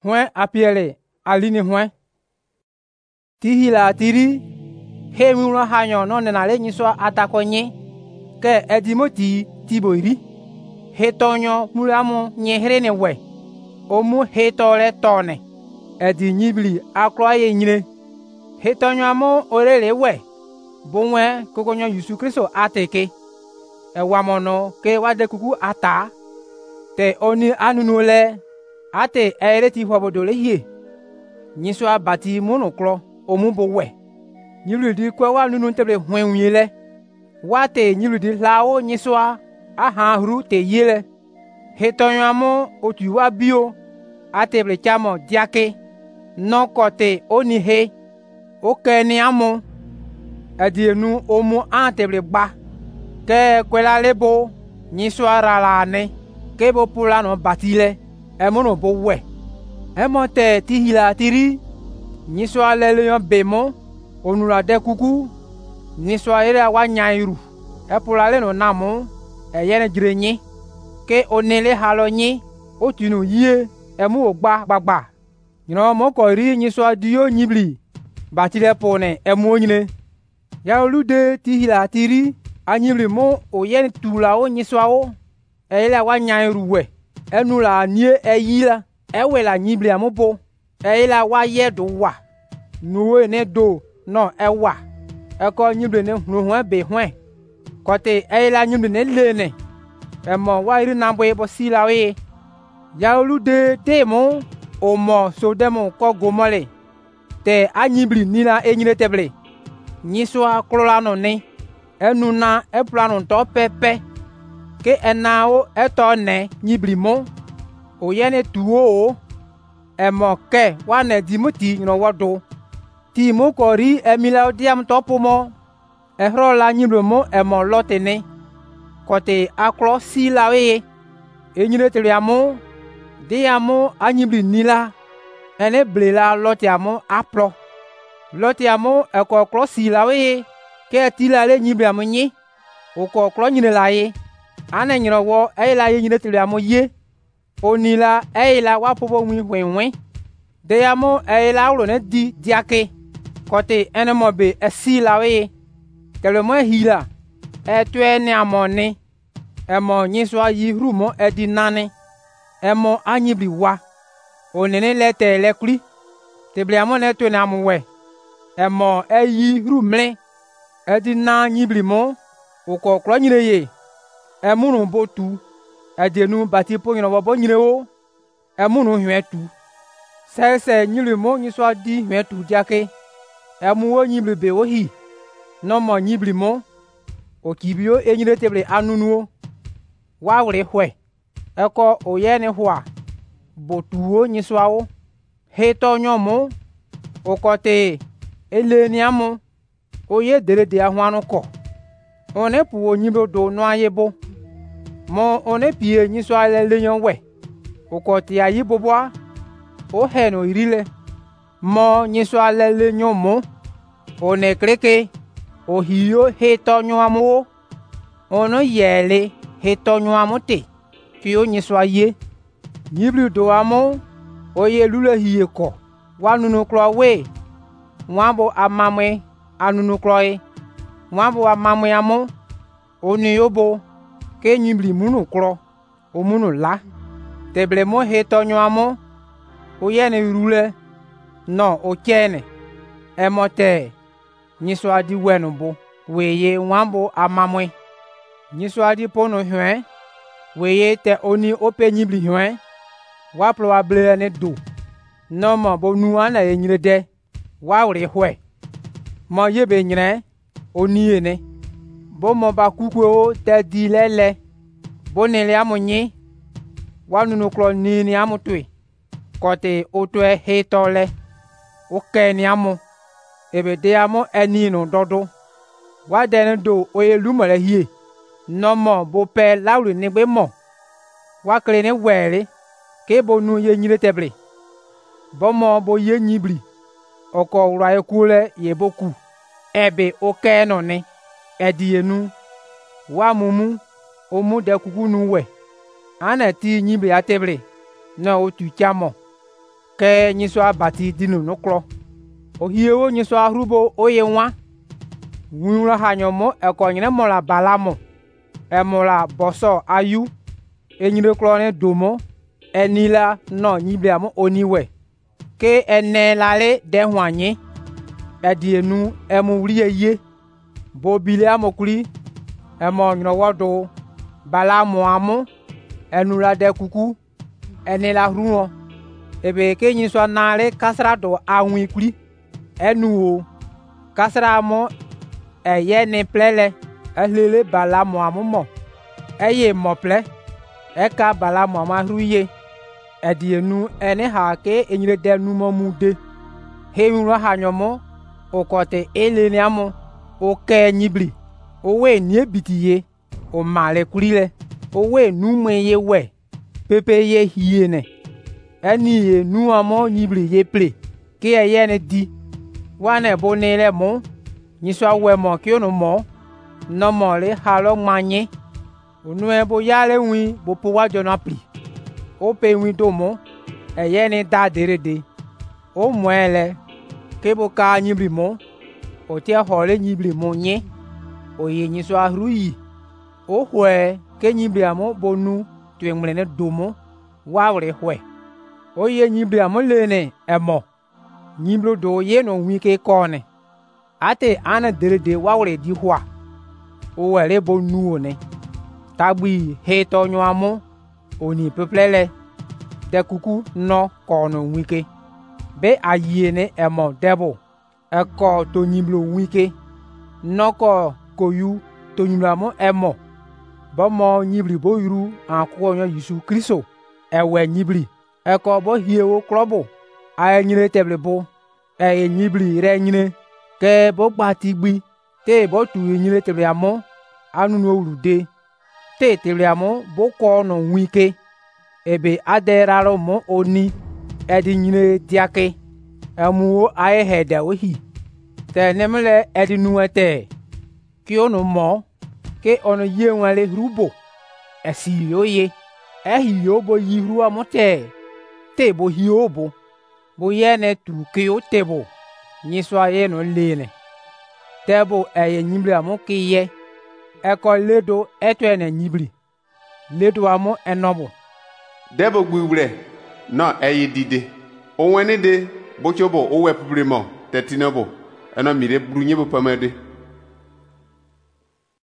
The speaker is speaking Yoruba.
Hwen apiele alini hwen. Tihila tiri. He mula hanyo no nenale nyiswa atakonye. Ke edimoti tiboiri. He tonyo mulamu nye herene we. Omu he tole tone. Edi nyibli akroye nyine. He tonyo amu orele we. Bonwe kokonyo Yesu Kristo ateke. Wamono ke wade kuku ata. Te oni anunule. Ate ereti hwabodole hie. Nyiswa bati mono klo. Omu bo we. Nyiludi kwe wa nunu teble hwen wile. Wate nyiludi lao nyiswa. Aha huru te yele. He tonyo amu otu wa bio. Ate ble chamo diake. Non kote oni he. Oke ni amu. Edienu omu anteble ba. Ke kwela lebo. Nyiswa ralane. Ke bo pula no batile. Emono bo we. Emote tihila tiri. Nyiswa lele yon bemo. Onula de kuku. Nyiswa ere wa nyairu. Epula le no namu. Yene jirenye. Ke onele halo nye. Otinu yie. Emu ogba gbagba. Nyino moko ri nyiswa diyo nyibli. Batile pone emu nyine. Ya olude tihila tiri. Anyibli mo oyene tula o nyiswa o. Ele wa nyairu we. Enula nie eyila. Ewe la nyibli amubo. Ele wa yedo wa. Nuwe ne do no ewa. Eko nyibli ne hwen be hwen. Kote ele nyibli ne lene. Emo wa iri nambo ebo sila we. Ya olude temo. Omo so demo ko gomole. Te anyibli nila enyine teble. Nyiswa klola no ne. Enuna eplano to pepe. Ke enao eto ne nyibli mo. Oyene tuo o. Emo ke wane dimuti no wado. Ti mo kori emila diam topo mo. Ehro la nyibli mo emo lote ne. Kote aklo si la we. Enyine tele amo. De amo anyibli nila. Ene blela lote amo aplo. Lote amo eko klo si la we. Ke tila le nyibli amo nye. Oko klo nyine la ye. Ane nyino wo eila ye nyine tele amo ye. Onila eila wapopo wen. De amo eila ulo ne di diake. Kote ene mobe esi la we. Tele mo hila. Etwe ne amo ne. Emo nyiswa yi rumo edi nane. Emo anyibli wa. Onene lete lekuli. Teble amo ne twe ne amo we. Emo eyi rumle. Edi na nyibli mo. Oko klo nyine ye. Emunu bo tu. Edienu bati po nyino bo nyine o. Emunu hwen tu. Se nyibli mo nyiswa di hwen tu diake. Emu o nyibli be o hi. No mo nyibli mo. Okibio enyine teble anunu o. Wawre hwe. Eko oyene hwa. Botuo nyiswa o. Heto nyomo. Okote ele ni amu. Oye dere de ahwanu ko. One puwo nyiblo do no ayebo. Mo one pie nyiswa le nyon we. Okote ayi boboa. O he no irile. Mo nyiswa le nyon mo. One kreke. O hiyo heto nyoamu. Ono yele heto nyoamu te. Kyo nyiswa ye. Nyibli do amu. Oye lule hiye ko. Wanunu klo we. Wambo amamwe anunu kloe. Wambo amamwe amu. Oni yobo. Ke nyibli munu klo. O munu la. Teble mo heto nyoamu. Oyene rule. No o chene. Emote. Nyiswa di wenu bo. Weye wambo amamwe. Nyiswa di pono hwen. Weye te oni ope nyibli hwen. Waplo wa ble ne do. No mo bo nuwa na enyire de. Wawre hwe. Mo yebe nyire. Oni ene. Bo mo ba kukwe o te di lele. Bo nele amu nye. Wanunu klo nini amu tue. Kote otwe hetole. Oke ni amu. Ebe de amu eni no dodo. Wadene do oye lumole hie. No mo bo pe laulu negbe mo. Wakle ne wele. Ke bo nu ye nyire teble. Bo mo bo ye nyibli. Oko ura ekule ye boku. Ebe oke no ne. Edi enu. Wa mumu. Omu de kuku nu we. Ane ti nyibli ateble. No otu chamo. ke nyiswa bati dinu nuklo ohiewo nyiswa rubo oye nwa nwura hanyomo ekonyne mola balamo emola boso ayu enyire klone domo enila no nyibliamo oniwe ke enelale dehwanye edienu emuwriye bobile amokuli emo nyowodo balamo amu enula de kuku enila ruo ebe ke nyiswa nale kasrado awikuli enuo kasramo eye ni plele ehlele balamo amumo eye mople eka balamo amahruye edienu ene ha ke enyire denu momude hewura hanyomo okote eleniamo oke nyibli owe ni ebitiye o male kulile owe nume ye we pepe ye hiene eni ye nu amo nyibli ye ple ke eye ne di wane bonele mo nyiswa we mo ki onu mo no mo le halo manye onu e bo yale wi bo po wa jona pli o pe wi do mo eye ni da derede o mo ele ke bo ka nyibli mo o tie hole nyibli mo nye o ye nyiswa ruyi o hwe ke nyibli amo bonu twenmle ne do mo wa wre hwe o ye nyibli amo le ne emo nyiblo do ye no wi ke kone ate ana derede wa wre di hwa o were bonu one tagbi he to nyo amo oni peplele de kuku no kono wike be ayene emo debo eko to nyiblo wike noko koyu to nyiblo amo emo bomo nyibli boyuru akwo nyo Yesu Kristo ewe nyibli eko bo hiewo klobo aynyire teblebo nyibli re nyine ke bo gbatigbi te bo tu nyire teble amo anu no ulude te teble amo bo kono wike ebe aderaro mo oni edi nyine diake amuo aye hede ohi te nemle edi nuete ki onu mo ke onu ye nwale rubo esi oye ehi obo yiru amote te bo hi obo bo yene tu ki o tebo nyiswa ye no lene tebo eye nyibli amo ki ye eko ledo etwene nyibli ledo amo enobo debo gbiwre no eye dide onwene de bochobo owepubremo tetinobo eno mire brunye bo pamade